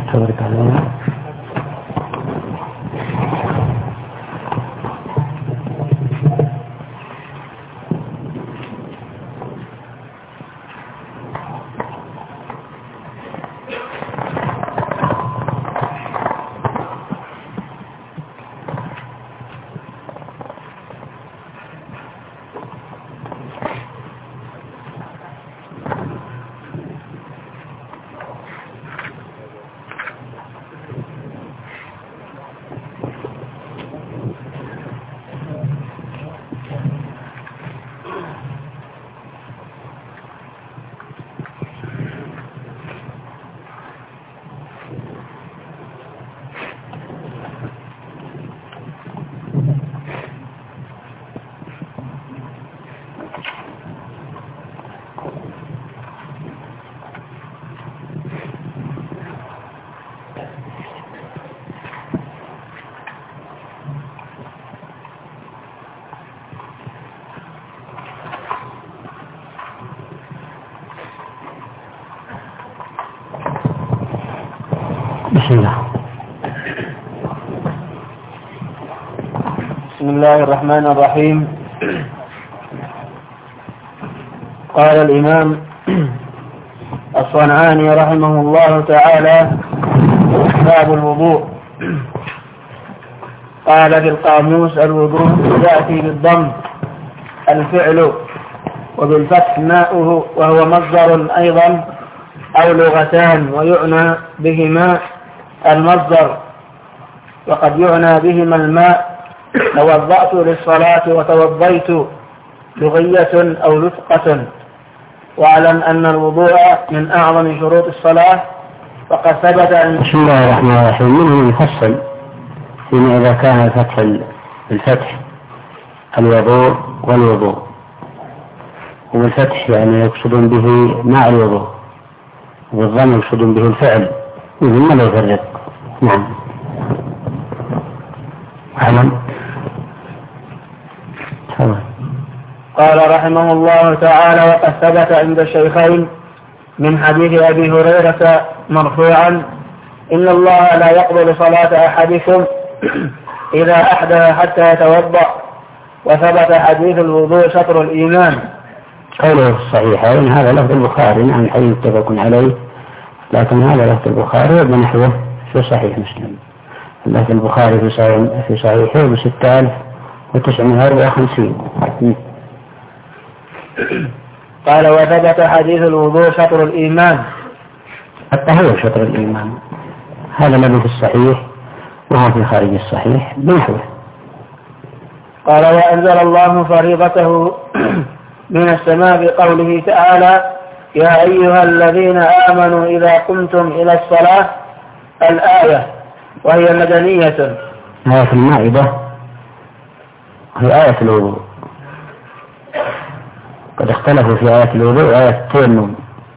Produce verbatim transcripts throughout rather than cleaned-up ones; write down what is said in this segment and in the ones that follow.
تبارك الله. بسم الله. بسم الله الرحمن الرحيم. قال الإمام الصنعاني رحمه الله تعالى: باب الوضوء. قال في القاموس: الوضوء يأتي بالضم الفعل وبالفتح ماؤه، وهو مصدر أيضا أو لغتان، ويعنى بهما المصدر، وقد يعنى بهما الماء. توضأت للصلاة وتوضيت لغية أو لفقة. واعلم أن الوضوء من أعظم شروط الصلاة، وقد ثبت أن بسم الله الرحمن الرحيم. منه يفصل فيما إذا كان الفتح الفتح الوضوء والوضوء، وبالفتح يعني يقصدون به مع الوضوء، والضم يقصدون به الفعل، وثم لا يفرق. نعم. أعلم. قال رحمه الله تعالى: وقد ثبت عند الشيخين من حديث أبي هريرة مرفوعا: إن الله لا يقبل صلاة أحدكم إذا أحدث حتى يتوضأ. وثبت حديث الوضوء شطر الإيمان. قوله في الصحيحين هذا لفظ البخاري، نعم الحديث متفق عليه، لكن هذا لفظ البخاري وبنحوه في صحيح مسلم. لفظ البخاري في صحيح في صحيحه بستة آلاف وتسعمائة وأربعة وخمسين. قال: وثبت حديث الوضوء شطر الإيمان. حتى هو شطر الإيمان، هذا الذي في الصحيح وهو في خارج الصحيح بنحوه. قال: وأنزل الله فريضته من السماء بقوله تعالى: يا أيها الذين آمنوا إذا قمتم إلى الصلاة. الآية، وهي مدنية. آية المائدة هي آية الوضوء. قد اختلفوا في آية الوضوء وآية التيمم،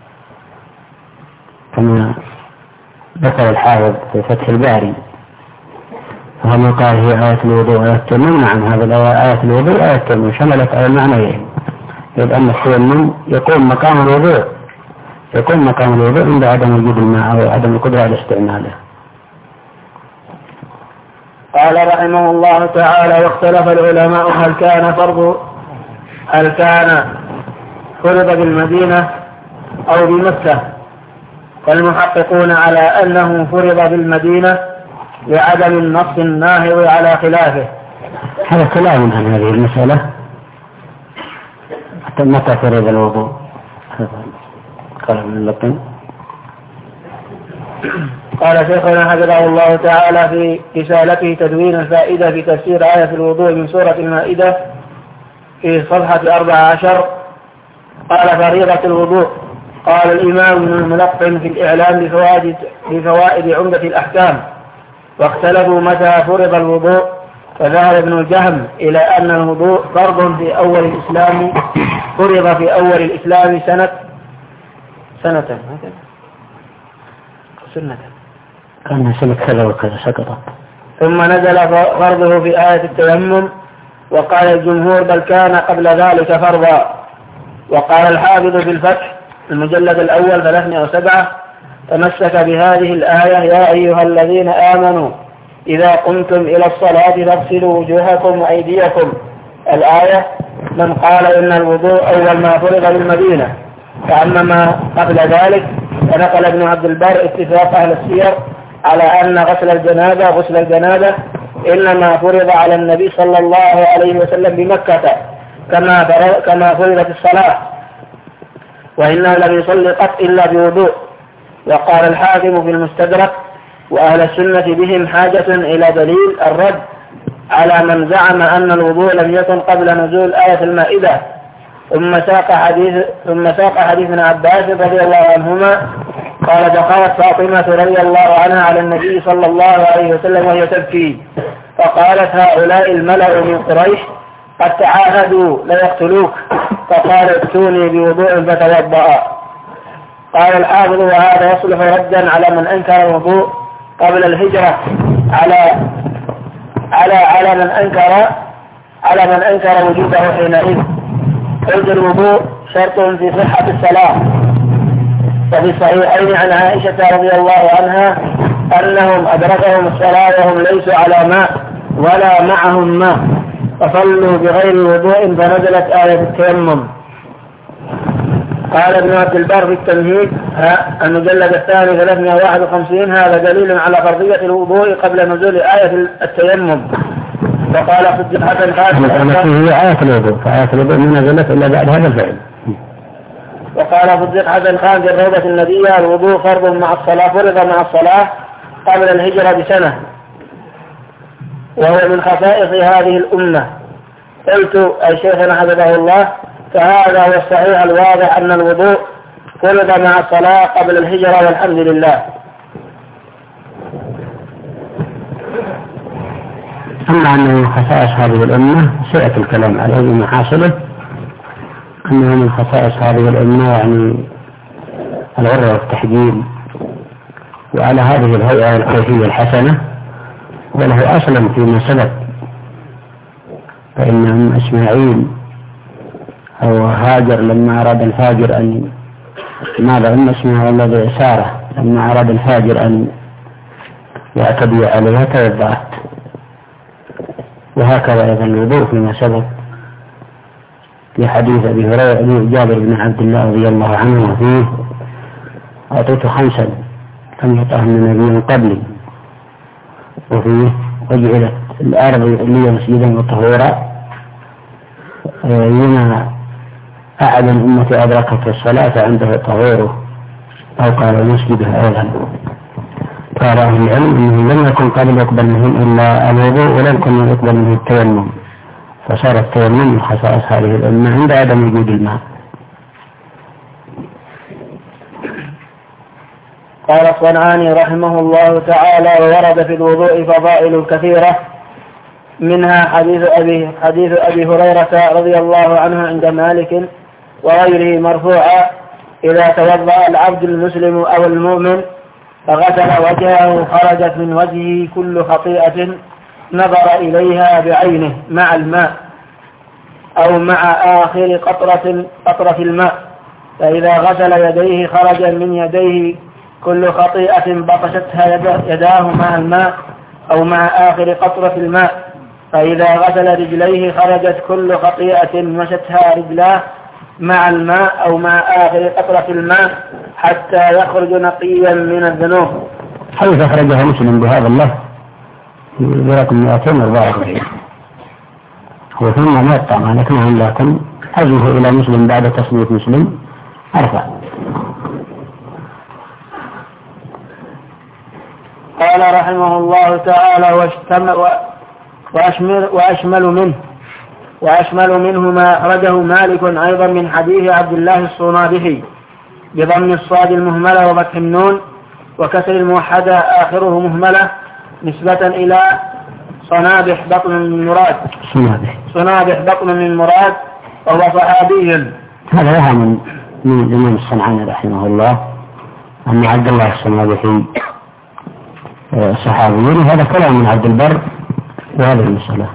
كما ذكر الحافظ في فتح الباري، فهم قال هي آية الوضوء وآية التيمم. نعم، هذا آية الوضوء وآية التيمم شملت على المعنيين، لأن التيمم يقوم مقام الوضوء يقوم مقام الوضوء عند عدم وجود الماء أو عدم القدرة على استعماله. قال رحمه الله تعالى: واختلف العلماء هل كان فرض هل كان فرض بالمدينة أو بمكة، فالمحققون على أنه فرض بالمدينة لعدم النص الناهض على خلافه. هذا كلام عن هذه المسألة، حتى متى فرض الوضوء؟ قال ابن اللقين. قال شيخنا حفظه الله تعالى في رسالته تدوين الفائدة في تفسير آية الوضوء من سورة المائدة في صفحة أربع عشر: قال: فريضة الوضوء. قال الإمام ابن الملقن في الإعلام بفوائد, بفوائد عمدة الأحكام: واختلفوا متى فرض الوضوء، فذهب ابن الجهم إلى أن الوضوء فرض في أول الإسلام فرض في أول الإسلام سنة سنة سنة كان سنة كذا وكذا سقطت، ثم نزل فرضه في آية التيمم. وقال الجمهور: بل كان قبل ذلك فرضا. وقال الحافظ في الفتح المجلد الأول ثلاثمائة وسبعة: تمسك بهذه الآية: يا أيها الذين آمنوا إذا قمتم إلى الصلاة فاغسلوا وجوهكم وأيديكم. الآية. من قال إن الوضوء أول ما فرض بالمدينة. فأما ما قبل ذلك فنقل ابن عبد البر اتفاق أهل السير على أن غسل الجنابة غسل الجنابة إنما فرض على النبي صلى الله عليه وسلم بمكة كما كما فرضت الصلاة، وإنه لم يصلي قط إلا بوضوء. وقال الحاكم في المستدرك: وأهل السنة بهم حاجة إلى دليل الرد على من زعم أن الوضوء لم يكن قبل نزول آية المائدة. ثم ساق حديث ثم ساق حديث ابن عباس رضي الله عنهما قال: دخلت فاطمة رضي الله عنها على النبي صلى الله عليه وسلم وهي تبكي، فقالت: هؤلاء الملأ من قريش قد تعاهدوا ليقتلوك، فقال: ائتوني بوضوء فتوضأ. قال الحافظ: وهذا يصلح ردا على من أنكر الوضوء قبل الهجرة على على على من أنكر على من أنكر وجوده حينئذ. قلت: الوضوء شرط في صحة الصلاة. وفي الصحيحين عن عائشة رضي الله عنها أنهم أدركهم الصلاة وهم ليسوا على ماء ولا معهم ماء، فصلوا بغير وضوء فنزلت آية التيمم. قال ابن عبد البر في التمهيد المجلد الثاني ثلاثمائة وواحد وخمسين: هذا دليل على فرضية الوضوء قبل نزول آية التيمم. وقال صديق حسن خان: هي آية الوضوء، فآية الوضوء ما نزلت إلا بعد هذا الفعل. وقال صديق حسن خان في الروضة الندية: الوضوء فرض مع الصلاة فرض مع الصلاة قبل الهجرة بسنة، وهو من خصائص هذه الأمة. قلت: أي شيخنا حفظه الله: فهذا هو الصحيح الواضح أن الوضوء فرض مع الصلاة قبل الهجرة، والحمد لله. أما أنه من خصائص هذه الأمة سيأتي الكلام عليه بمحاصله، أنه من خصائص هذه الأمة يعني الغرة والتحجيل، وعلى هذه الهيئة الكيفية الحسنة، وله أصلا فيما سبق، فإنهم إسماعيل أو هاجر لما أراد الفاجر أن ماذا أن اسمه الذي سارة لما أراد الفاجر أن يعتدي عليها توضأت. وهكذا أيضا الوضوء فيما سبق في حديث أبي هريرة جابر بن عبد الله رضي الله عنه وفيه: أعطيت خمسا لم يطعهن نبي قبلي، وفيه: وجعلت الأرض لي مسجدا وطهورا، لما أعلم أمتي أدركت الصلاة عنده طهوره، أو قال المسجد أولا. قال أهل العلم أنه لم يكن قبل يقبل منهم إلا الوضوء، ولم يكن يقبل منه التيمم، فصار التيمم من خصائص هذه الأمة عند عدم وجود الماء. قال الصنعاني رحمه الله تعالى: وورد في الوضوء فضائل كثيرة، منها حديث أبي, حديث أبي هريرة رضي الله عنه عند مالك وغيره مرفوعا: إذا توضأ العبد المسلم أو المؤمن فغسل وجهه خرجت من وجهه كل خطيئة نظر إليها بعينه مع الماء أو مع آخر قطرة قطرة الماء، فإذا غسل يديه خرج من يديه كل خطيئة بطشتها يداه مع الماء أو مع آخر قطرة الماء، فإذا غسل رجليه خرجت كل خطيئة مشتها رجلاه مع الماء أو مع آخر قطرة الماء حتى يخرج نقيا من الذنوب. حيث أخرجها مسلم بهذا الله برقم مئتين وأربعة وأربعين، هو ثم موقع ما نكنه لكم حزمه إلى مسلم بعد تصنيف مسلم أرفع. قال رحمه الله تعالى: وأشمل, وأشمل منه وأشمل منه ما أخرجه مالك أيضا من حديث عبد الله الصنابحي بضم الصاد المهملة وفتح النون وكسر الموحدة آخره مهملة نسبة إلى صنابح بطن من مراد صنابح صنابح بطن من مراد وهو صحابي. هذا لها من من الإمام الصنعاني رحمه الله أن عبد الله الصنابحي صحابي، وهذا كلام من عبد البر وهذه المسألة.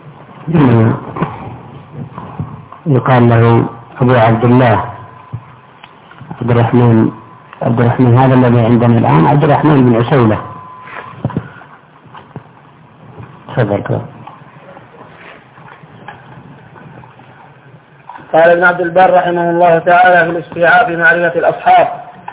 يقال له أبو عبد الله عبد الرحمن عبد الرحمن هذا الذي عندنا الآن عبد الرحمن بن عسيلة. تفضل. قال ابن عبد البر رحمه الله تعالى في الاستيعاب في معرفة الأصحاب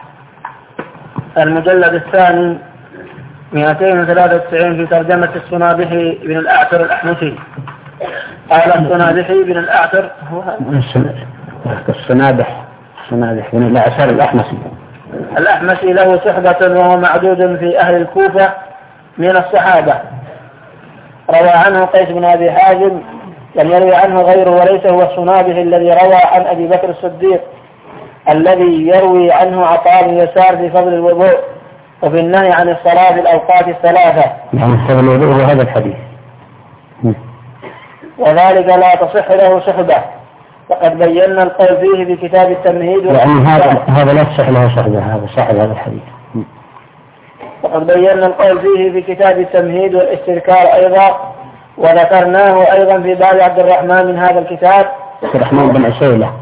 المجلد الثاني مئتين وثلاثة وتسعين في ترجمة الصنابحي بن الأعتر الأحمسي. قال الصنابحي بن الأعتر هو الصنابح الصنابح بن الأعتر الأحمسي الأحمسي له صحبة وهو معدود في أهل الكوفة من الصحابة. روى عنه قيس بن أبي حازم لم يروي عنه غيره، وليس هو الصنابحي الذي روى عن أبي بكر الصديق الذي يروي عنه عطاء بن يسار في فضل الوضوء وفي النهي عن الصلاة في الأوقات الثلاثة. يعني فضل الوضوء هو هذا الحديث، وذلك لا تصح له صحبة، وقد بينا القول فيه في كتاب التمهيد. يعني هذا هذا لا تصح له صحبة، هذا صاحب هذا الحديث. وقد بينا القول فيه في كتاب التمهيد والاستذكار أيضا، وذكرناه أيضا في باب عبد الرحمن من هذا الكتاب. عبد الرحمن بن عسيلة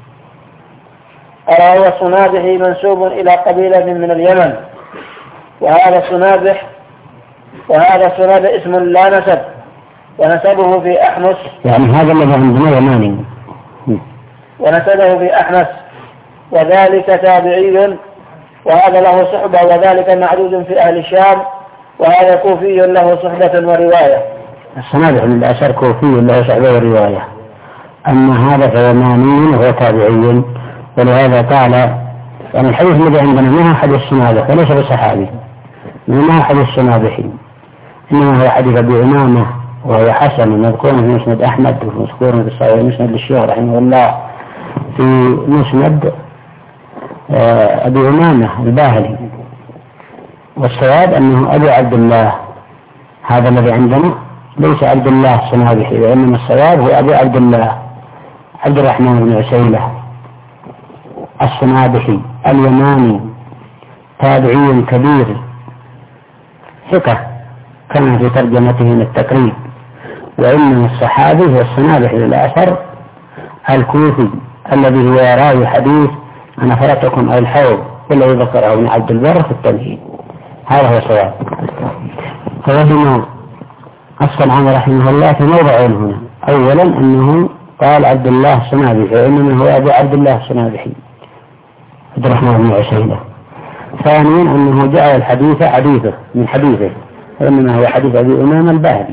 أرى هو الصنابحي منسوب إلى قبيلة من اليمن، وهذا الصنابح وهذا الصنابح اسم لا نسب، ونسبه في أحمس. يعني هذا الذي عندنا يماني، ونسبه في أحمس، وذلك تابعي، وهذا له صحبة، وذلك معدود في أهل الشام، وهذا كوفي له صحبة ورواية. الصنابح من الأشر كوفي له صحبة ورواية، أما هذا فيماني وهو تابعي، ولهذا قال يعني الحديث الذي عندنا ما هو حديث الصنابح وليس بصحابي، ما هو حديث الصنابحي، إنما هو حديث أبي أمامة وهو حسن مذكور في مسند أحمد ومذكور في الصحيح مسند للشيخ رحمه الله في مسند أبي أمامة الباهلي. والصواب أنه أبي عبد الله، هذا الذي عندنا ليس عبد الله الصنابحي، وإنما الصواب هو أبي عبد الله عبد الرحمن بن عسيلة الصنابحي اليماني، تابعي كبير ثقة كان في ترجمته من التقريب. وإنما الصحابي هو الصنابحي الأثر الكوفي الذي هو راوي حديث أنا فرطكم أو الحوض والذي ذكره ابن عبد البر في التمهيد. هذا هو الصواب. فوجدنا الصنعاني رحمه الله في موضعين هنا، أولا أنه قال عبد الله الصنابحي، وإنما هو أبو عبد الله الصنابحي عبد الرحمن بن عسيلة. ثانيا أنه جاء الحديث حديثه من حديثه، وإنما هو حديث أبي أمامة الباهلي.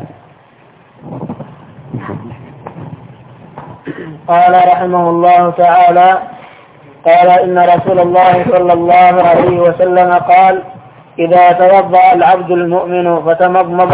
قال رحمه الله تعالى: قال إن رسول الله صلى الله عليه وسلم قال: إذا توضأ العبد المؤمن فتمضمض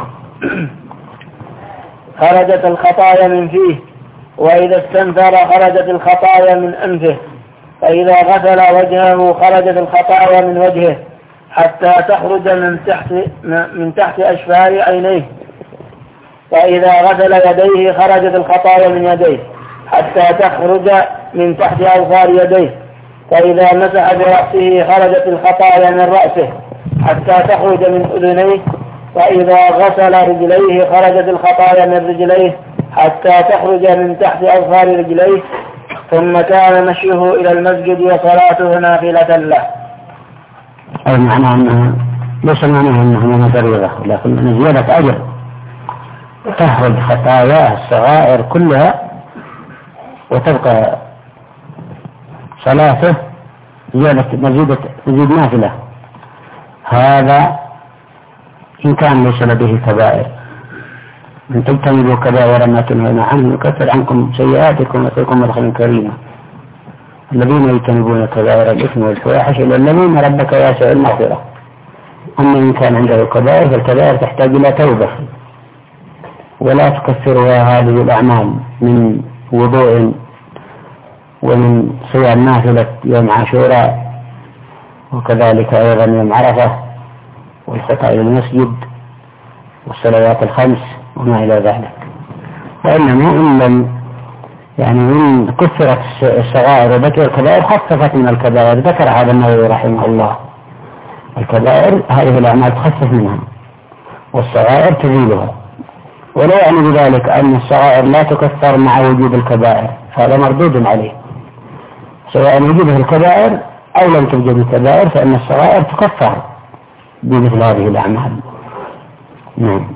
خرجت الخطايا من فيه، وإذا استنثر خرجت الخطايا من أنفه، فإذا غسل وجهه خرجت الخطايا من وجهه حتى تخرج من تحت من تحت أشفار عينيه، وإذا غسل يديه خرجت الخطايا من يديه حتى تخرج من تحت أظفار يديه، وإذا مسح برأسه خرجت الخطايا من رأسه حتى تخرج من أذنيه، وإذا غسل رجليه خرجت الخطايا من رجليه حتى تخرج من تحت أظفار رجليه، ثم كان مشيه إلى المسجد وصلاته نافلة له. أي معنى أنها ليس معناها أنها من فريضة، لكن من زيادة أجر، تخرج خطاياه الصغائر كلها وتبقى صلاته زيادة مزيدة مزيد نافلة. هذا إن كان ليس لديه كبائر، من تجتنبوا كبائر ما تنهون عنه يكفر عنكم سيئاتكم ويأتيكم مدخلا كريما. الذين يجتنبون كبائر الإثم والفواحش إلا الذين ربك واسع المغفرة. أما إن كان عنده كبائر فالكبائر تحتاج إلى توبة، ولا تكفرها هذه الأعمال من وضوء ومن صيام نافلة يوم عاشوراء، وكذلك أيضا يوم عرفة، والخطأ إلى المسجد والصلوات الخمس وما إلى ذلك. وإنما إن يعني إن كثرت الصغائر وذكر الكبائر خففت من الكبائر. ذكر هذا النووي رحمه الله الكبائر هذه الأعمال تخفف منها والصغائر تزيلها، ولا يعني بذلك أن الصغائر لا تكفر مع وجود الكبائر، هذا مردود عليه. سواء وجدت الكبائر أو لم توجد الكبائر، فإن الصغائر تكفر بمثل هذه الأعمال. نعم.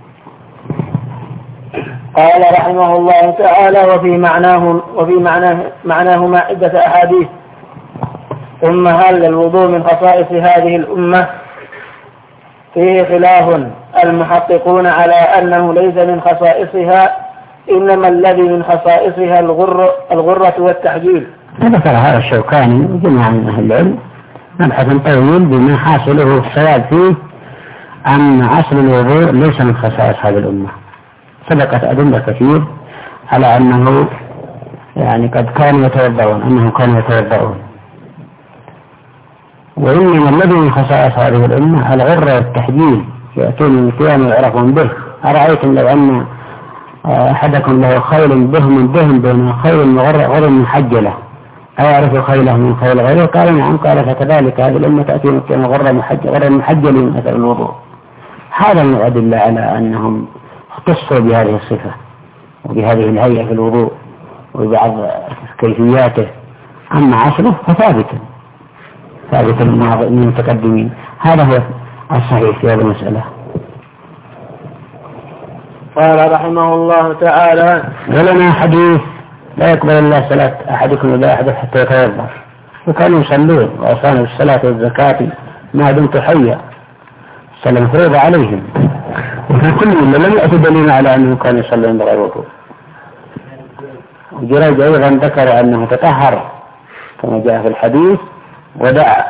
قال رحمه الله تعالى: وفي معناه وفي معناه معناهما عدة أحاديث. ثم هل الوضوء من خصائص هذه الأمة؟ فيه خلاف، المحققون على أنه ليس من خصائصها، إنما الذي من خصائصها الغر الغرة والتحجيل. ذكر هذا الشوكاني وجماعة من أهل العلم مبحث طويل بما حاصله الصواب فيه أن أصل الوضوء ليس من خصائص هذه الأمة. سبقت أدلة كثير على أنه يعني قد كانوا يتوضؤون أنه كانوا يتوضؤون وإنما الذي من خصائص هذه الأمة الغرة والتحجيل، يأتون من كيان ويعرفون به. أرأيتم لو أن أحدكم له خيل بهم بهم بين خيل غر محجلة أيعرف خيله من خيل غيره؟ قال نعم. قال فكذلك هذه الأمة تأتي من كيان غر محجل من أثر الوضوء. هذا من الأدلة على أنهم اختصوا بهذه الصفة وبهذه الهيئة في الوضوء وبعض كيفياته. أما أصله فثابت ثابت من المتقدمين. هذا هو الصحيح في هذه المسألة. قال رحمه الله تعالى: ولنا حديث لا يقبل الله صلاة أحدكم ولا أحد حتى يتوضأ، وكانوا يصلون وأصانوا الصلاة والزكاة ما دمت حيا، صلى مفروض عليهم. وفي كل من لم يأتي دليل على أنه كان يصلون بغير وضوء. وجريج أيضا ذكر أنه تطهر كما جاء في الحديث ودعا.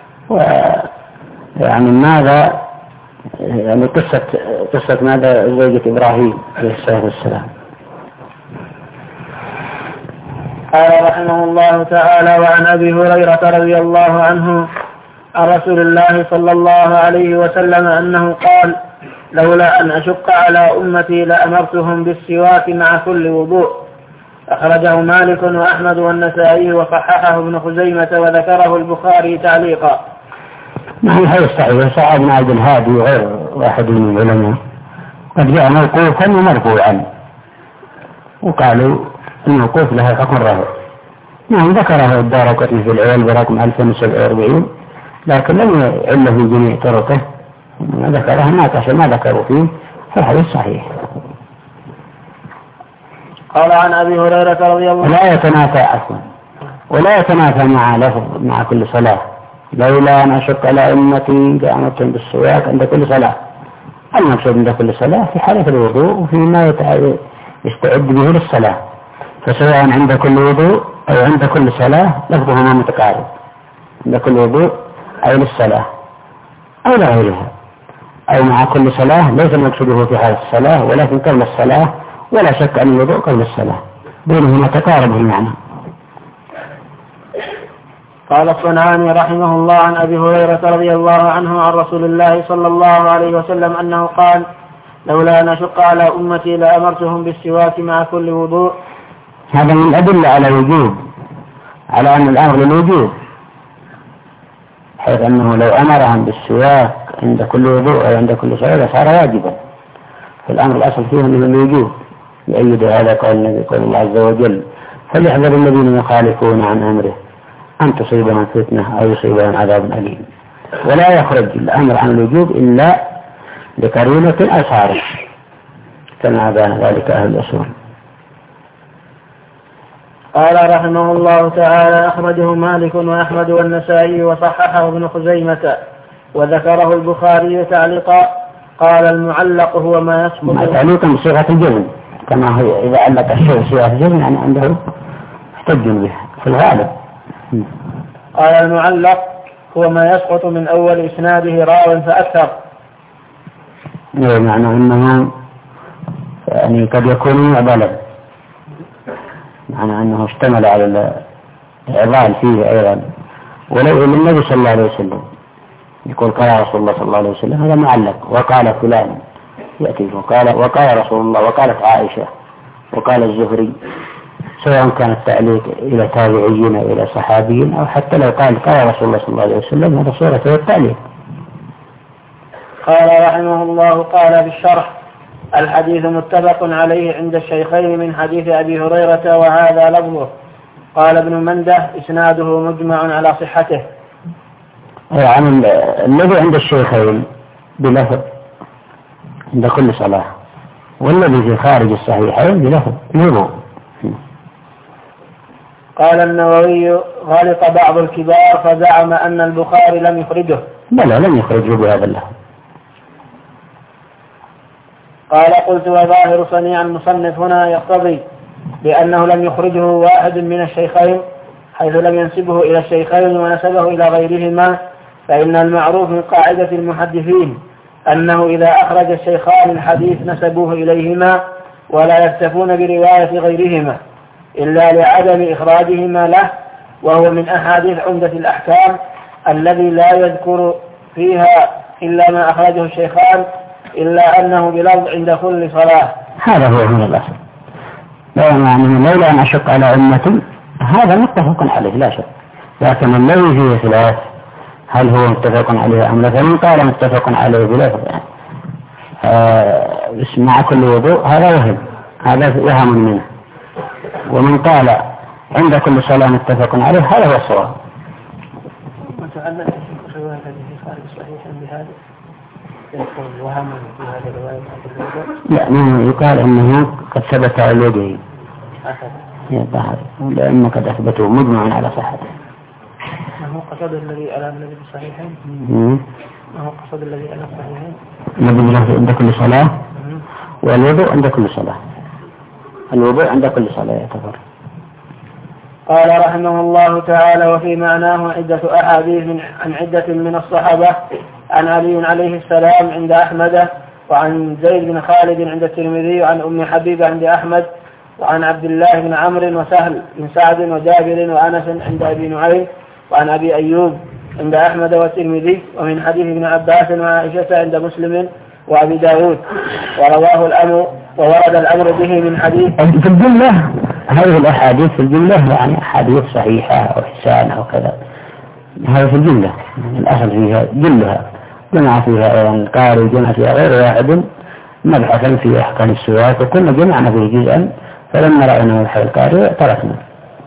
ويعني ماذا يعني قصة قصة ماذا زوجة إبراهيم عليه الصلاة والسلام. قال رحمه الله تعالى: وعن أبي هريرة رضي الله عنه عن رسول الله صلى الله عليه وسلم أنه قال: لولا أن أشق على أمتي لأمرتهم بالسواك مع كل وضوء. أخرجه مالك وأحمد والنسائي وصححه ابن خزيمة وذكره البخاري تعليقا. نعم هذا صحيح. صعب بن عبد الهادي وغير واحد من العلماء قد جاء موقوفا ومرفوعا وقالوا الموقوف له حكم الرفع. نعم ذكره الدارقطني في العلل برقم ألف وسبعة وأربعين، لكن لم يعله في جميع طرقه، ما ذكره ما كشف ما ذكروا فيه، فالحديث صحيح. قال عن أبي هريرة رضي الله عنه: ولا يتنافى عفوا ولا يتنافى مع لفظ مع كل صلاة. لولا أن أشق على أمتي لأمرتهم بالسواك عند كل صلاة. المقصود عند كل صلاة في حالة الوضوء وفيما يستعد به للصلاة، فسواء عند كل وضوء أو عند كل صلاة لفظهما متقارب، عند كل وضوء أو للصلاة أو لغيرها أو مع كل صلاة. ليس المقصود في حالة الصلاة ولكن قبل الصلاة، ولا شك أن الوضوء قبل الصلاة بينهما تقارب المعنى. قال الصنعاني رحمه الله عن أبي هريرة رضي الله عنه عن رسول الله صلى الله عليه وسلم أنه قال: لولا أن أشق على أمتي لأمرتهم بالسواك مع كل وضوء. هذا من الأدلة على وجوب، على أن الأمر للوجوب، حيث أنه لو أمرهم بالسواك عند كل وضوء أو عند كل صلاة صار واجبا. فالأمر الأصل فيه من الوجوب، يؤيد هذا قول النبي قول الله عز وجل: فليحذر الذين يخالفون عن أمره أن تصيبهم فتنة أو يصيبهم عذاب أليم. ولا يخرج الأمر عن الوجوب إلا لقرينة أو صارف، كما بان ذلك أهل الأصول. قال رحمه الله تعالى: أخرجه مالك وأحمد والنسائي وصححه ابن خزيمة وذكره البخاري تعليقا. قال: المعلق هو ما يسقط تعليقا بصيغة الجزم، كما هو إذا علق الشيء بصيغة الجزم يعني عنده احتج به في الغالب. قال: المعلق هو ما يسقط من أول إسناده راو فأكثر. معنى أنه يعني قد يكون معضلا، معنى أنه اشتمل على الإعضال فيه أيضا. ولو النبي صلى الله عليه وسلم يقول قال رسول الله صلى الله عليه وسلم، هذا معلق. وقال فلان يأتي وقال وقال رسول الله وقالت عائشة وقال الزهري، سواء كان التعليق إلى تابعيين إلى صحابيين أو حتى لو قال قال رسول الله صلى الله عليه وسلم، هذا صورة التعليق. قال رحمه الله: قال في الشرح: الحديث متفق عليه عند الشيخين من حديث أبي هريرة وهذا لفظه. قال ابن منده إسناده مجمع على صحته. يعني الذي عند الشيخين بلفظ عند كل صلاة، والذي في خارج الصحيحين بلفظ الوضوء. قال النووي غلط بعض الكبار فزعم أن البخاري لم يخرجه. بلى لم يخرجه بهذا اللفظ. قال قلت وظاهر صنيع المصنف هنا يقتضي بأنه لم يخرجه واحد من الشيخين حيث لم ينسبه إلى الشيخين ونسبه إلى غيرهما، فإن المعروف من قاعدة المحدثين أنه إذا أخرج الشيخان الحديث نسبوه إليهما ولا يكتفون برواية غيرهما إلا لعدم إخراجهما له، وهو من أحاديث عمدة الأحكام الذي لا يذكر فيها إلا ما أخرجه الشيخان إلا أنه بلفظ عند كل صلاة. هذا هو من الأصل. لا يعني لولا أن أشق على أمة هذا متفق عليه لا شك، لكن الذي فيه خلاف هل هو متفق عليه أم لا، فمن قال متفق عليه بلفظ يعني آه مع كل وضوء هذا وهم، هذا وهم منه، ومن قال عند كل صلاة متفق عليه هذا هو الصواب. وتعلم في رواية في خارج الصحيح بهذا يكون وهم في هذه الرواية. يعني يقال أنه قد ثبت على اليدين لأنه قد أثبته مجمع على صحته. ما هو قصد الذي على الذي بالصحيحين؟ ما هو قصد الذي على الصحيحين؟ النبي عند كل صلاة والوضوء عند كل صلاة، الوضوء عند كل صلاة يعتبر. قال رحمه الله تعالى وفي معناه عدة أحاديث من عن عدة من الصحابة، عن علي عليه السلام عند أحمد، وعن زيد بن خالد عند الترمذي، وعن أم حبيبة عند أحمد، وعن عبد الله بن عمرو وسهل بن سعد وجابر وأنس عند أبي نعيم، وعن أبي أيوب عند أحمد والترمذي، ومن حديث ابن عباس وعائشة عند مسلم وأبي داود، ورواه الأمر وورد الأمر به من حديث. في الجملة هذه الأحاديث في الجملة يعني أحاديث صحيحة أو حسانة أو كذا، هذا في الجملة الأصل فيها جلها، جمع فيها أيضا قارئ جمع فيها غير واحد مبحثا في أحكام السواك، وكنا جمعنا فيه جزءا فلما رأينا مبحث القارئ تركنا.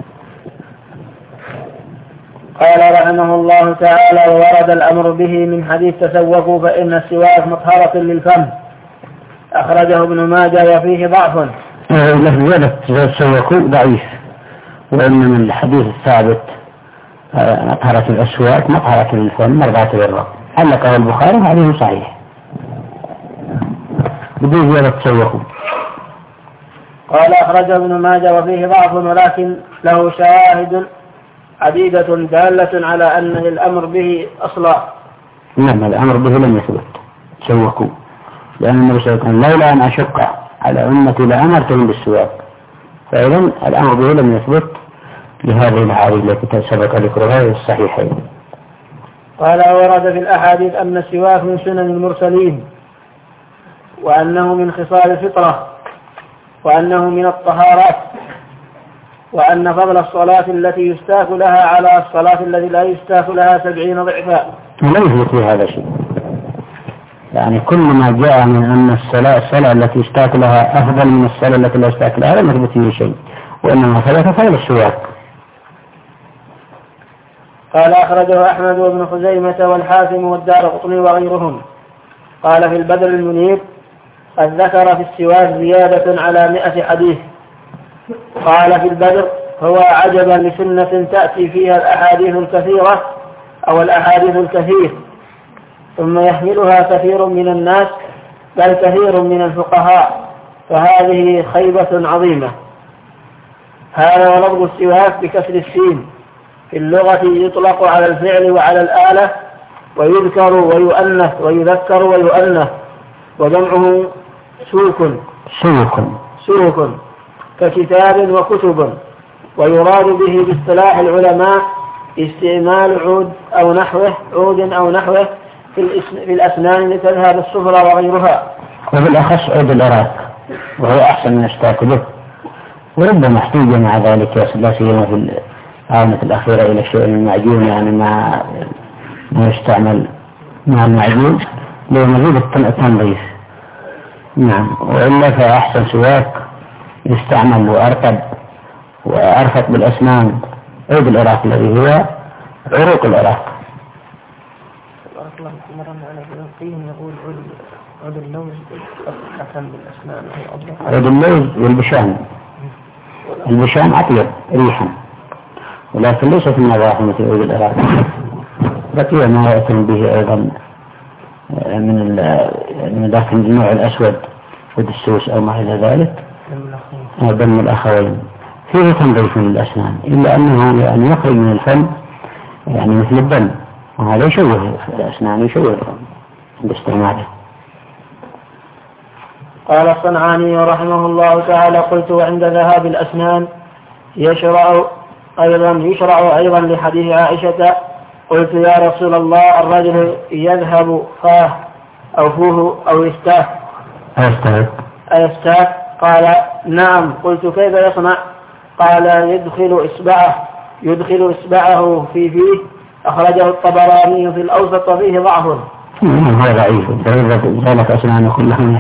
قال رحمه الله تعالى وورد الأمر به من حديث تسوقوا فإن السواك مطهرة للفم، أخرجه ابن ماجه وفيه ضعف. زيادة تسوقوا ضعيف، وإن من الحديث الثابت مطهرة الأسواك مطهرة للفم مرضاة للرب، علقه البخاري عليه صحيح بدون زيادة تسوقوا. قال أخرجه ابن ماجه وفيه ضعف ولكن له شواهد عديدة دالة على أن الأمر به أصلا. نعم الأمر به لم يثبت تسوقوا، لأن النبي صلى الله عليه وسلم لولا أن أشق على أمتي لأمرتهم بالسواك، فإذا الأمر به لم يثبت لهذه الأحاديث التي سبق ذكرها في الصحيحين. قال ورد في الأحاديث أن السواك من سنن المرسلين، وأنه من خصال الفطرة، وأنه من الطهارات، وأن فضل الصلاة التي يستاك لها على الصلاة التي لا يستاك لها سبعين ضعفا. لا يثبت في هذا شيء، يعني كل ما جاء من أن الصلاة الصلاة التي يستاك لها أفضل من الصلاة التي لا يستاك لها لم يثبت فيه شيء، وإنما ثبت فضل السواك. قال أخرجه أحمد وابن خزيمة والحاكم والدارقطني وغيرهم. قال في البدر المنير قد ذكر في السواك زيادة على مئة حديث. قال في البدر هو عجبا لسنة تأتي فيها الأحاديث الكثيرة أو الأحاديث الكثير ثم يحملها كثير من الناس بل كثير من الفقهاء، فهذه خيبة عظيمة. هذا ولفظ السواك بكسر السين في اللغة يطلق على الفعل وعلى الآلة، ويذكر ويؤنث ويذكر ويؤنث، وجمعه سوك سوك سوك ككتاب وكتب، ويراد به باصطلاح العلماء استعمال عود أو نحوه عود أو نحوه في الأسنان لتذهب الصفرة وغيرها، وبالأخص عود العراق وهو أحسن من اشتاك به، وربما احتاج مع ذلك لا سيما في الآونة الأخيرة إلى شيء من المعجون، يعني ما ما يستعمل مع المعجون لمزيد التنظيف. نعم، وإلا فأحسن سواك يستعمل وأرطب وعرفت بالأسنان عود العراق الذي هو عروق العراق. عود اللوز حسن بالأسنان عود اللوز والبشام. البشام أطيب ريحا ولكن ليست النظافة مثل عود العراق. بقي ما يأتون به أيضا من من ذاك النوع الأسود والدسوس أو ما إلى ذلك دم الأخوين فيه تنظيف للأسنان إلا أنه يعني يخرج من الفم يعني مثل الدم وهذا يشوه الأسنان يشوه الفم عند استعماله. قال الصنعاني رحمه الله تعالى قلت عند ذهاب الأسنان يشرع أيضا يشرع أيضا لحديث عائشة قلت يا رسول الله الرجل يذهب فاه أو فوه أو يستاه أيستاه قال نعم. قلت كيف يصنع؟ قال يدخل إصبعه يدخل إصبعه في فيه. أخرجه الطبراني في الأوسط وفيه ضعف. هذا ضعيف ذلك أسنان كلهم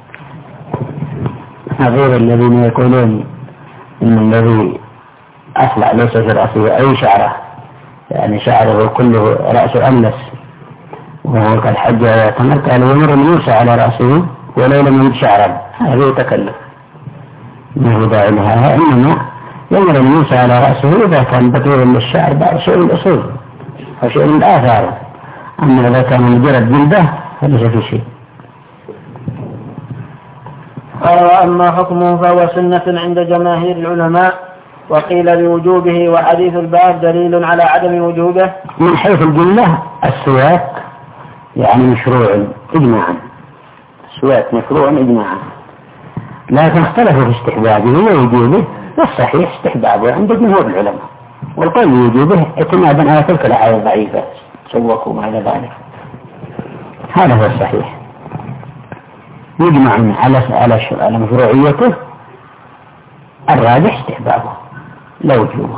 غير الذين يقولون إن الذي أصلع ليس في رأسه أي شعره يعني شعره كله رأسه أملس وهو قد حج ويعتمر قال يمر موسى على رأسه ولو لم يجد شعرا هذا يتكلف ما هو داعي لها إنما يمر موسى على رأسه إذا كان بطول للشعر بعض شيء الأصول أو شيء من الآثار. أما إذا كان مجرد جلده فليس في شيء. قال وأما حكمه فهو سنة عند جماهير العلماء وقيل بوجوبه وحديث الباب دليل على عدم وجوبه. من حيث الجملة السواك يعني مشروع إجماعا السواك مشروع إجماعا لكن اختلفوا في استحبابه ووجوبه والصحيح استحبابه عند جمهور العلماء والقول بوجوبه اعتمادا على تلك الآية الضعيفة سوكوا ما إلى ذلك. هذا هو الصحيح يجمع على على مشروعيته الراجح استحبابه لا وجوبه.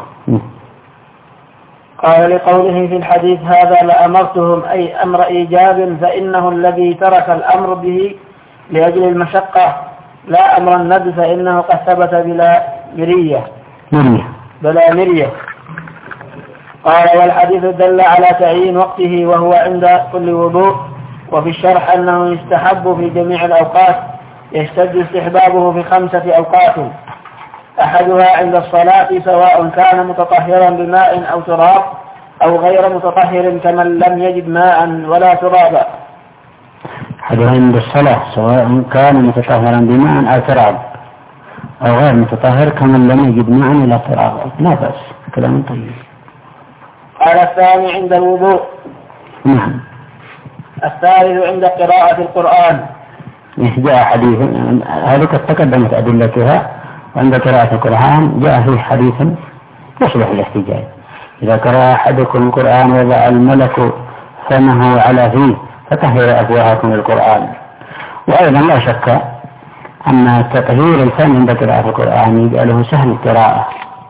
قال لقوله في الحديث هذا لأمرتهم أي أمر إيجاب فإنه الذي ترك الأمر به لأجل المشقة لا أمر الندب فإنه قد ثبت بلا مرية بلا مرية. قال والحديث دل على تعيين وقته وهو عند كل وضوء. وفي الشرح أنه يستحب في جميع الأوقات يشتد استحبابه في خمسة أوقات أحدها عند الصلاة سواء كان متطهرا بماء أو تراب أو غير متطهر كمن لم يجد ماء ولا ترابا. أحدها عند الصلاة سواء كان متطهرا بماء أو تراب أو غير متطهر كمن لم يجد ماء ولا ترابا لا بأس كلام طيب. قال الثاني عند الوضوء. نعم. الثالث عند قراءة القرآن. جاء حديث هذه قد تقدمت أدلتها وعند قراءة القرآن جاء فيه حديث يصلح الاحتجاج إذا قرأ أحدكم القرآن وضع الملك فمه على فيه فتطهر أفواهكم القرآن. وأيضا لا شك أن تطهير الفم عند قراءة القرآن يجعله سهل القراءة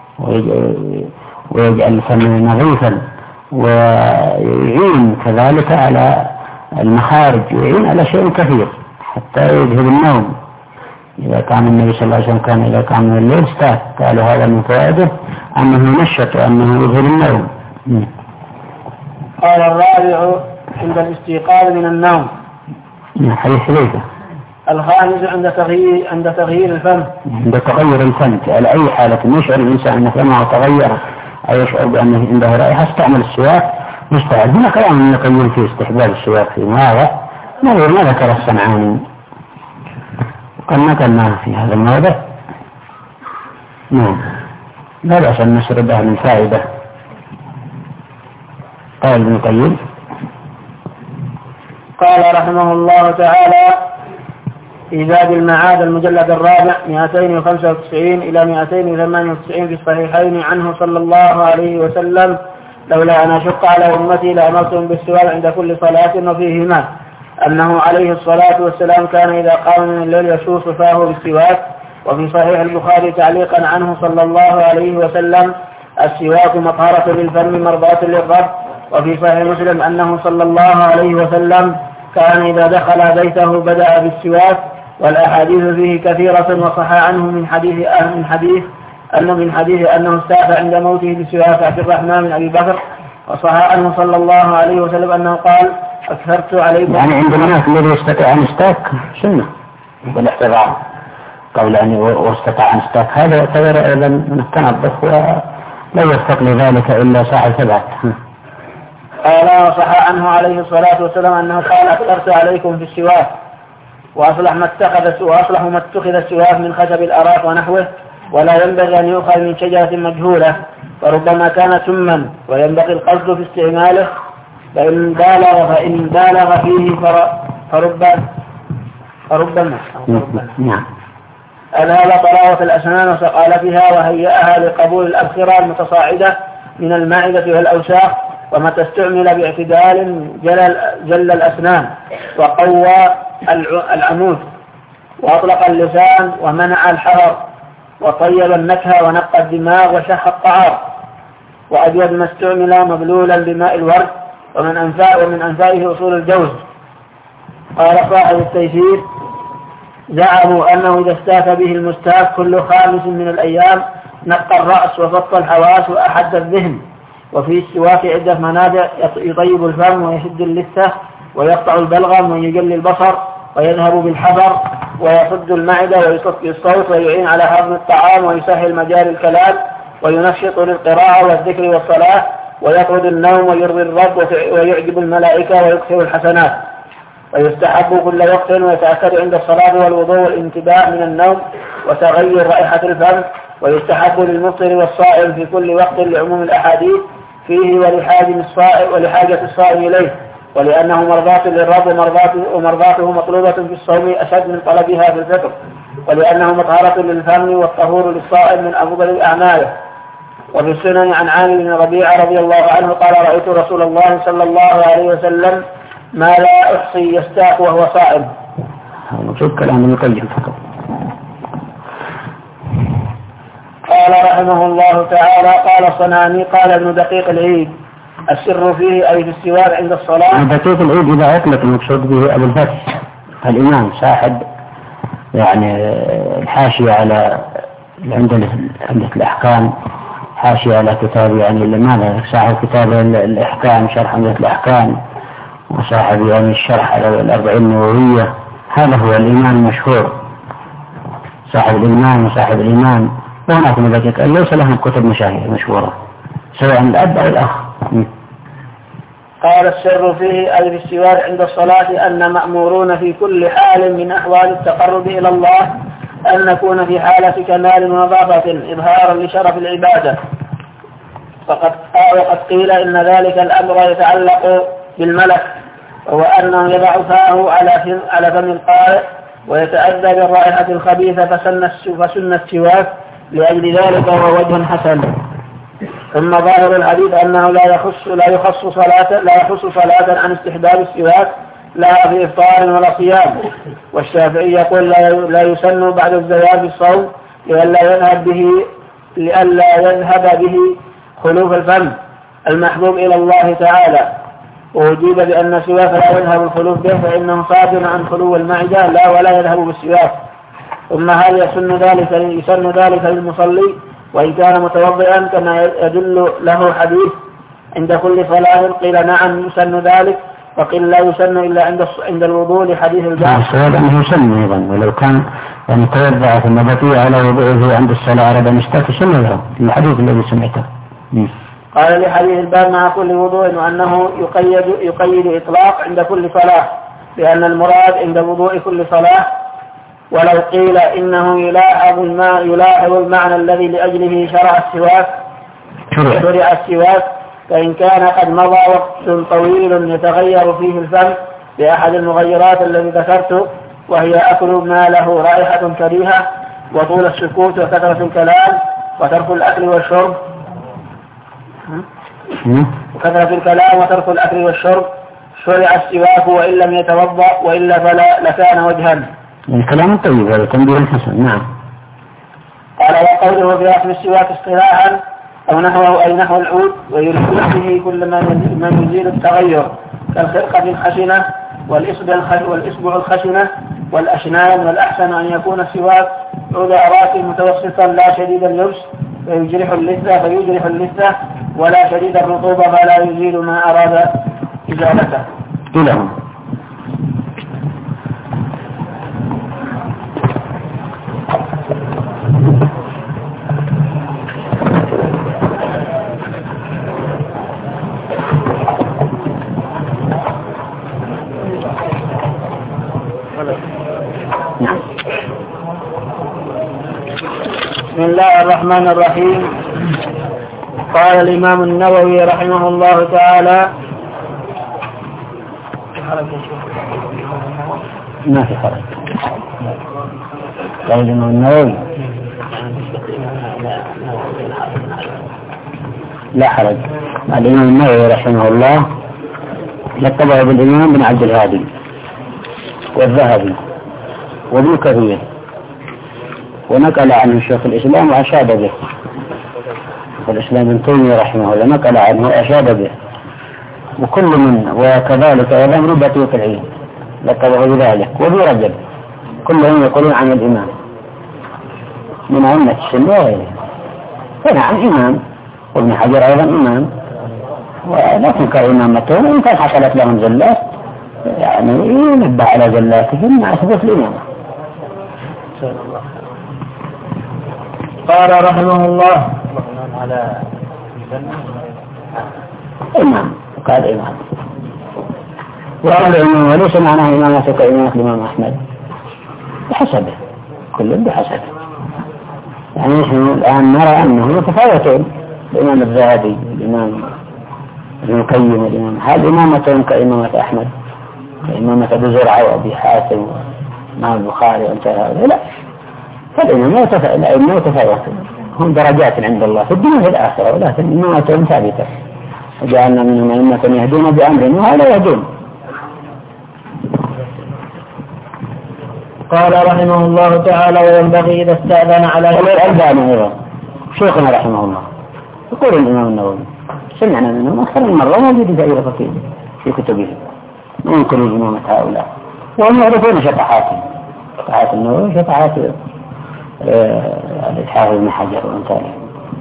ويجعل الفم نظيفا ويعين كذلك على المخارج ويعين على شيء كثير حتى يذهب النوم. إذا كان النبي صلى الله عليه وسلم كان إذا كان من الليل استاك قالوا هذا من فوائده أنه نشط وأنه يذهب النوم. قال الرابع عند الاستيقاظ من النوم. حديث حذيفة. الخامس عند تغيير عند تغيير الفم. عند تغير الفم على أي حالة يشعر الإنسان أن فمه تغير أو يشعر بأنه عنده رائحة استعمل السواك مستعد. هنا كلام نقول في استحباب السواك في هذا ما ما ذكر الصنعاني وقد نقلناه في هذا الموضع. نعم لا بأس أن نسردها من فائدة. قال ابن القيم قال رحمه الله تعالى في باب المعاد المجلد الرابع مئتين وخمسة وتسعين إلى مئتين وثمانية وتسعين في الصحيحين عنه صلى الله عليه وسلم لولا أن أشق على أمتي لأمرتهم بالسواك عند كل صلاة. وفيهما أنه عليه الصلاة والسلام كان إذا قام من الليل يشوص فاه بالسواك. وفي صحيح البخاري تعليقا عنه صلى الله عليه وسلم السواك مطهرة للفم مرضاة للرب. وفي صحيح مسلم أنه صلى الله عليه وسلم كان إذا دخل بيته بدأ بالسواك. والأحاديث فيه كثيرة وصح عنه من حديث أهل من حديث أنه من حديث أنه استاف عند موته بسواك عبد الرحمن بن أبي بكر، وصح عنه صلى الله عليه وسلم أنه قال أكثرت عليكم. يعني عند الناس الذي يستطيع أن يستاك سنة بالاحتضار، قول أن واستطاع أن يستاك هذا يعتبر أيضا من التنظف ولا يستطيع ذلك إلا صاحب ثبات. قال وصح عنه عليه الصلاة والسلام أنه قال أكثرت عليكم في السواك، وأصلح ما اتخذ وأصلح ما اتخذ السواك من خشب الأراك ونحوه، ولا ينبغي أن يؤخذ من شجرة مجهولة، فربما كان سما وينبغي القصد في استعماله، فإن بالغ فإن بالغ فيه فربما فربما نعم أذهب طراوة الأسنان وسقالتها وهيئها لقبول الأبخرة المتصاعدة من المعدة والأوساخ، ومتى استعمل باعتدال جل, جل الأسنان وقوى العمود وأطلق اللسان ومنع الحرر وطيب النكهة ونقى الدماغ وشح الطعام، وأجود ما استعمل مبلولا بماء الورد ومن أنفاء ومن أنفائه أصول الجوز. قال صاحب التيسير زعموا أنه إذا استاك به المستاك كل خامس من الأيام نقى الرأس وفط الحواس وأحد الذهن، وفي السواك عدة منافع: يطيب الفم ويشد اللثة ويقطع البلغم ويجلي البصر ويذهب بالحذر ويصد المعدة ويصفي الصوت ويعين على هضم الطعام ويسهل مجال الكلام وينشط للقراءة والذكر والصلاة ويطرد النوم ويرضي الرب ويعجب الملائكة ويكثر الحسنات. ويستحب كل وقت ويتأكد عند الصلاة والوضوء والانتباه من النوم وتغير رائحة الفم. ويستحب للمفطر والصائم في كل وقت لعموم الأحاديث فيه ولحاجة الصائم ولحاجة الصائم إليه، ولأنه مرضاة للرب ومرضاته مطلوبة في الصوم أشد من طلبها في الفطر، ولأنه مطهرة للفم والطهور للصائم من أفضل الأعمال. وفي السنن عن عامر بن ربيعة رضي الله عنه قال رأيت رسول الله صلى الله عليه وسلم ما لا أحصي يستاك وهو صائم. شوف كلام المقيم فقط. قال رحمه الله تعالى قال صنعاني قال ابن دقيق العيد السر فيه أي في السواك عند الصلاة. دقيق العيد إذا أطلق المقصود به أبو الفتح الإمام صاحب يعني الحاشية على عند عند الأحكام، حاشية على كتاب يعني لماذا صاحب كتاب الأحكام شرح عمدة الأحكام، وصاحب يعني الشرح على الأربعين النووية. هذا هو الإمام المشهور صاحب الإمام وصاحب الإمام. وهناك من ذلك ليس لهم كتب مشاهير مشهورة سواء الأب أو الأخ. قال السر فيه أي في السواك عند الصلاة أن مأمورون في كل حال من أحوال التقرب إلى الله أن نكون في حالة كمال ونظافة إظهارا لشرف العبادة. فقد وقد قيل إن ذلك الأمر يتعلق بالملك، وهو أنه يضع فاه على على فم القارئ ويتأذى بالرائحة الخبيثة فسن السواك لأجل ذلك وهو وجه حسن. ثم ظاهر الحديث أنه لا يخص لا يخص صلاة لا يخص صلاة عن استحباب السواك لا في إفطار ولا صيام. والشافعي يقول لا يسن بعد الزوال بالصوم لئلا يذهب به لئلا يذهب به خلوف الفم المحبوب إلى الله تعالى، وأجيب بأن السواك لا يذهب الخلوف به فإنه صادر عن خلو المعدة لا ولا يذهب بالسواك. ثم هل يسن ذلك يسن ذلك للمصلي وإن كان متوضئا كما يدل له حديث عند كل صلاة؟ قيل نعم يسن ذلك، وقيل لا يسن إلا عند عند الوضوء لحديث الباب. الصواب أنه يسن أيضا، ولو كان يعني توضأ ثم بقي على وضوءه عند الصلاة ربما اشتاك سن له الحديث الذي سمعته. قال لحديث الباب مع كل وضوء وأنه يقيد يقيد إطلاق عند كل صلاة، لأن المراد عند وضوء كل صلاة. ولو قيل إنه يلاحظ الماء يلاحظ المعنى الذي لأجله شرع السواك شرع السواك فإن كان قد مضى وقت طويل يتغير فيه الفم بأحد المغيرات الذي ذكرته، وهي أكل ما له رائحة كريهة وطول السكوت وكثرة الكلام وترك الأكل والشرب وكثرة الكلام وترك الأكل والشرب شرع السواك وإن لم يتوضأ، وإلا فلا لكان وجها. الكلام طيب هذا تنبيه حسن. نعم. قال وقوله في أكل السواك اصطلاحا أو نحوه أي نحو العود، ويريد به كل ما يزيل التغير كالخرقة الخشنة والإصبع الخشنة والأشنان، والأحسن أن يكون السواك عود أراك متوسطا لا شديد اللبس فيجرح اللثة فيجرح اللثة ولا شديد الرطوبة فلا يزيل ما أراد إزالته. لهم. بسم الله الرحمن الرحيم. قال الإمام النووي رحمه الله تعالى ما في حرج. قال الإمام النووي لا حرج. الإمام النووي رحمه الله لقبه بالإمام بن عبد الهادي والذهبي وابن كثير، ونقل عنه شيخ الإسلام وأشاد به. شيخ الإسلام ابن تيمية رحمه الله نقل عنه وأشاد به، وكل من وكذلك والأمر بقية العلم لقبه بذلك، وابن رجب كلهم يقولون عن الإمام من أئمة السنة وغيره. فنعم إمام، وابن حجر أيضا إمام، ولكن كإمامته وإن كان حصلت لهم زلات يعني ينبه على زلاتهم مع ثبوت الإمام. قال رحمه الله على إمام، وقال إمام وقال إمام، وليس معناه إمامته كإمامة الإمام أحمد، بحسبه كل بحسبه. يعني نحن الآن نرى أنه يتفاوتون، الإمام الذهبي الإمام ابن القيم الإمام، هل إمامتهم كإمامة أحمد كإمامة أبي زرعة وأبي حاتم وإمام البخاري وانتهى هؤلاء؟ لا، فالإمام يتفاوتون، هم درجات عند الله في الدنيا وفي الآخرة، ولكن إمامتهم ثابتة. وجعلنا منهم أئمة يهدون بأمرنا وهؤلاء يهدون. قال رحمه الله تعالى وينبغي إذا استأذن على الألباني أيضا شيخنا رحمه الله يقول الإمام النووي سمعنا منهم أكثر من مرة موجود في أي فقيه في كتبه ما يمكن إمامة هؤلاء، وهم يعرفون شطحاتهم، شطحات النووي شطحات الإتحاف ابن حجر وأمثاله.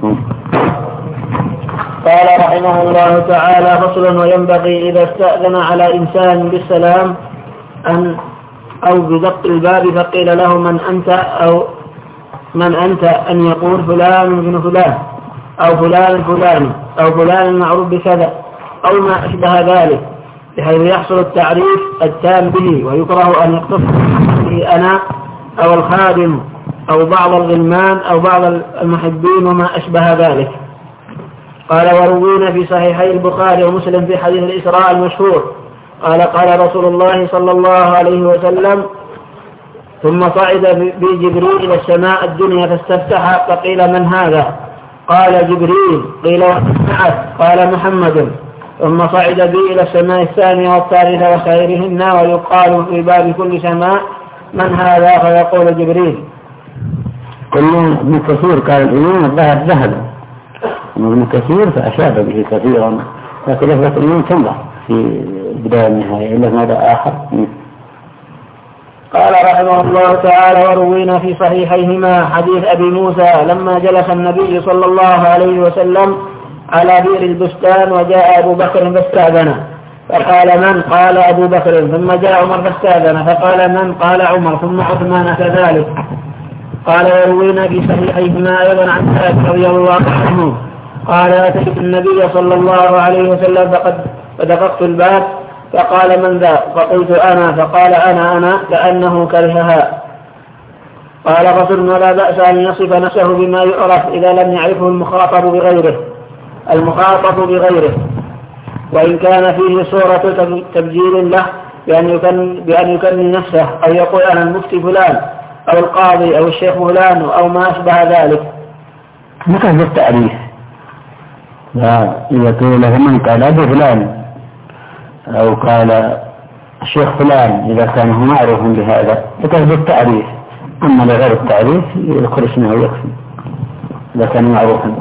قال رحمه الله تعالى فصل وينبغي إذا استأذن على إنسان بالسلام أن أو بدق الباب فقيل له من أنت أو من أنت أن يقول فلان ابن فلان أو فلان فلان أو فلان معروف بكذا أو ما أشبه ذلك، بحيث يحصل التعريف التام به، ويكره أن يقتصر به أنا أو الخادم أو بعض الغلمان أو بعض المحبين وما أشبه ذلك. قال وروينا في صحيحي البخاري ومسلم في حديث الإسراء المشهور قال قال رسول الله صلى الله عليه وسلم ثم صعد بي جبريل إلى السماء الدنيا فاستفتح فقيل من هذا؟ قال جبريل. قيل ومعه؟ قال محمد. ثم صعد بي إلى السماء الثانية والثالثة وخيرهن ويقال في باب كل سماء من هذا؟ فيقول جبريل. كل ابن كثير قال الإمام الذهب ذهب، ابن كثير فأشاد به كثيرا، لكن لفظة الإمام تنظر في بداية النهاية إلا ماذا آخر. قال رحمه الله تعالى وروينا في صحيحيهما حديث أبي موسى لما جلس النبي صلى الله عليه وسلم على بئر البستان وجاء أبو بكر فاستأذن فقال من؟ قال أبو بكر. ثم جاء عمر فاستأذن فقال من؟ قال عمر. ثم عثمان كذلك. قال وروينا في صحيحيهما أيضا عن سعد رضي الله عنه قال أتيت النبي صلى الله عليه وسلم فقد فدققت الباب فقال من ذا؟ فقلت أنا. فقال أنا أنا كأنه كرهها. قال فصل ولا بأس أن يصف نفسه بما يعرف إذا لم يعرفه المخاطب بغيره المخاطب بغيره وإن كان فيه صورة تبجيل له بأن يكن بأن يكن نفسه أو يقول أنا المفتي فلان أو القاضي أو الشيخ فلان أو ما أشبه ذلك. مثل التعريف لا يقول له من قال أبو فلان أو قال الشيخ فلان إذا كان هو معروف بهذا يكذب التعريف، أما لغير التعريف يذكر اسمه ويكفي إذا كان معروفا.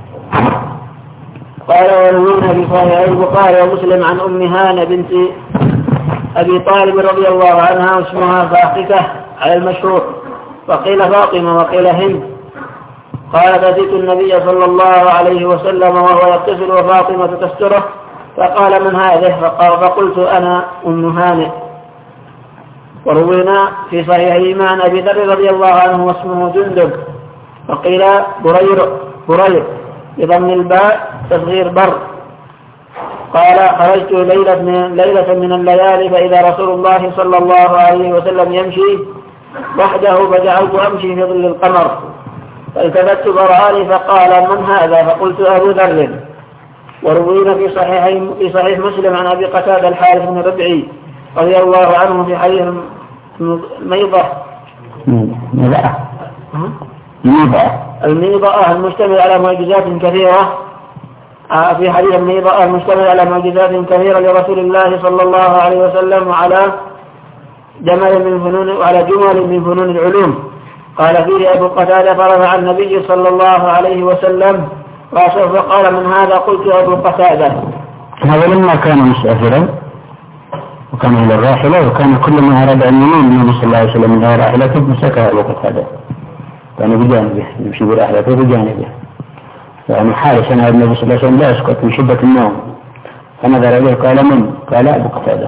قال وروينا في صحيح البخاري ومسلم عن أم هانة بنت أبي طالب رضي الله عنها واسمها فاحكة على المشهور وقيل فاطمة وقيل هند. قال فأتيت النبي صلى الله عليه وسلم وهو يغتسل وفاطمة تستره فقال من هذه؟ فقلت أنا أم هانئ. وروينا في صحيحهما عن أبي ذر رضي الله عنه واسمه جندب وقيل برير برير بضم الباء تصغير بر. قال خرجت ليلة من, ليلة من الليالي فإذا رسول الله صلى الله عليه وسلم يمشي وحده فجعلت أمشي في ظل القمر فالتفت فرآني فقال من هذا؟ فقلت أبو ذر. وروينا في صحيح في صحيح مسلم عن أبي قتادة الحارث بن ربعي رضي الله عنه في حديث الميضة الميضة الميضة الميضة المشتمل على معجزات كثيرة في حديث الميضة المشتمل على معجزات كثيرة لرسول الله صلى الله عليه وسلم وعلى جمل من فنون وعلى جمل من فنون العلوم. قال فيه أبو قتادة فرفع النبي صلى الله عليه وسلم رأسه فقال من هذا؟ قلت أبو قتادة. هذا لما كان مسافرا وكان على الراحلة وكان كل ما أراد أن ينام النبي صلى الله عليه وسلم من راحلته مسكها أبو قتادة كان بجانبه يمشي براحلته بجانبه يعني حارس أنا النبي صلى الله عليه وسلم لا يسكت من شدة النوم فنظر إليه قال من؟ قال أبو قتادة.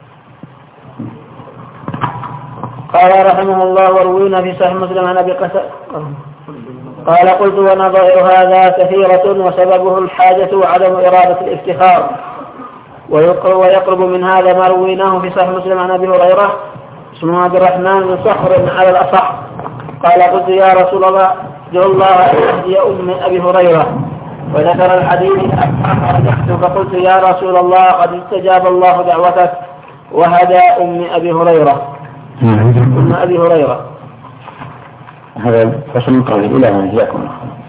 قال رحمه الله وروينا في صحيح مسلم عن أبي قتادة قال قلت ونظائر هذا كثيرة وسببه الحاجة وعدم إرادة الافتخار. ويقرب من هذا ما رويناه في صحيح مسلم عن أبي هريرة اسمه عبد الرحمن بن صخر على الأصح. قال قلت يا رسول الله ادعو الله أن يهدي أم أبي هريرة وذكر الحديث فقلت يا رسول الله قد استجاب الله دعوتك وهدى أم أبي هريرة أم أبي هريرة. هذا فصل قوي إلى أن جاءكم.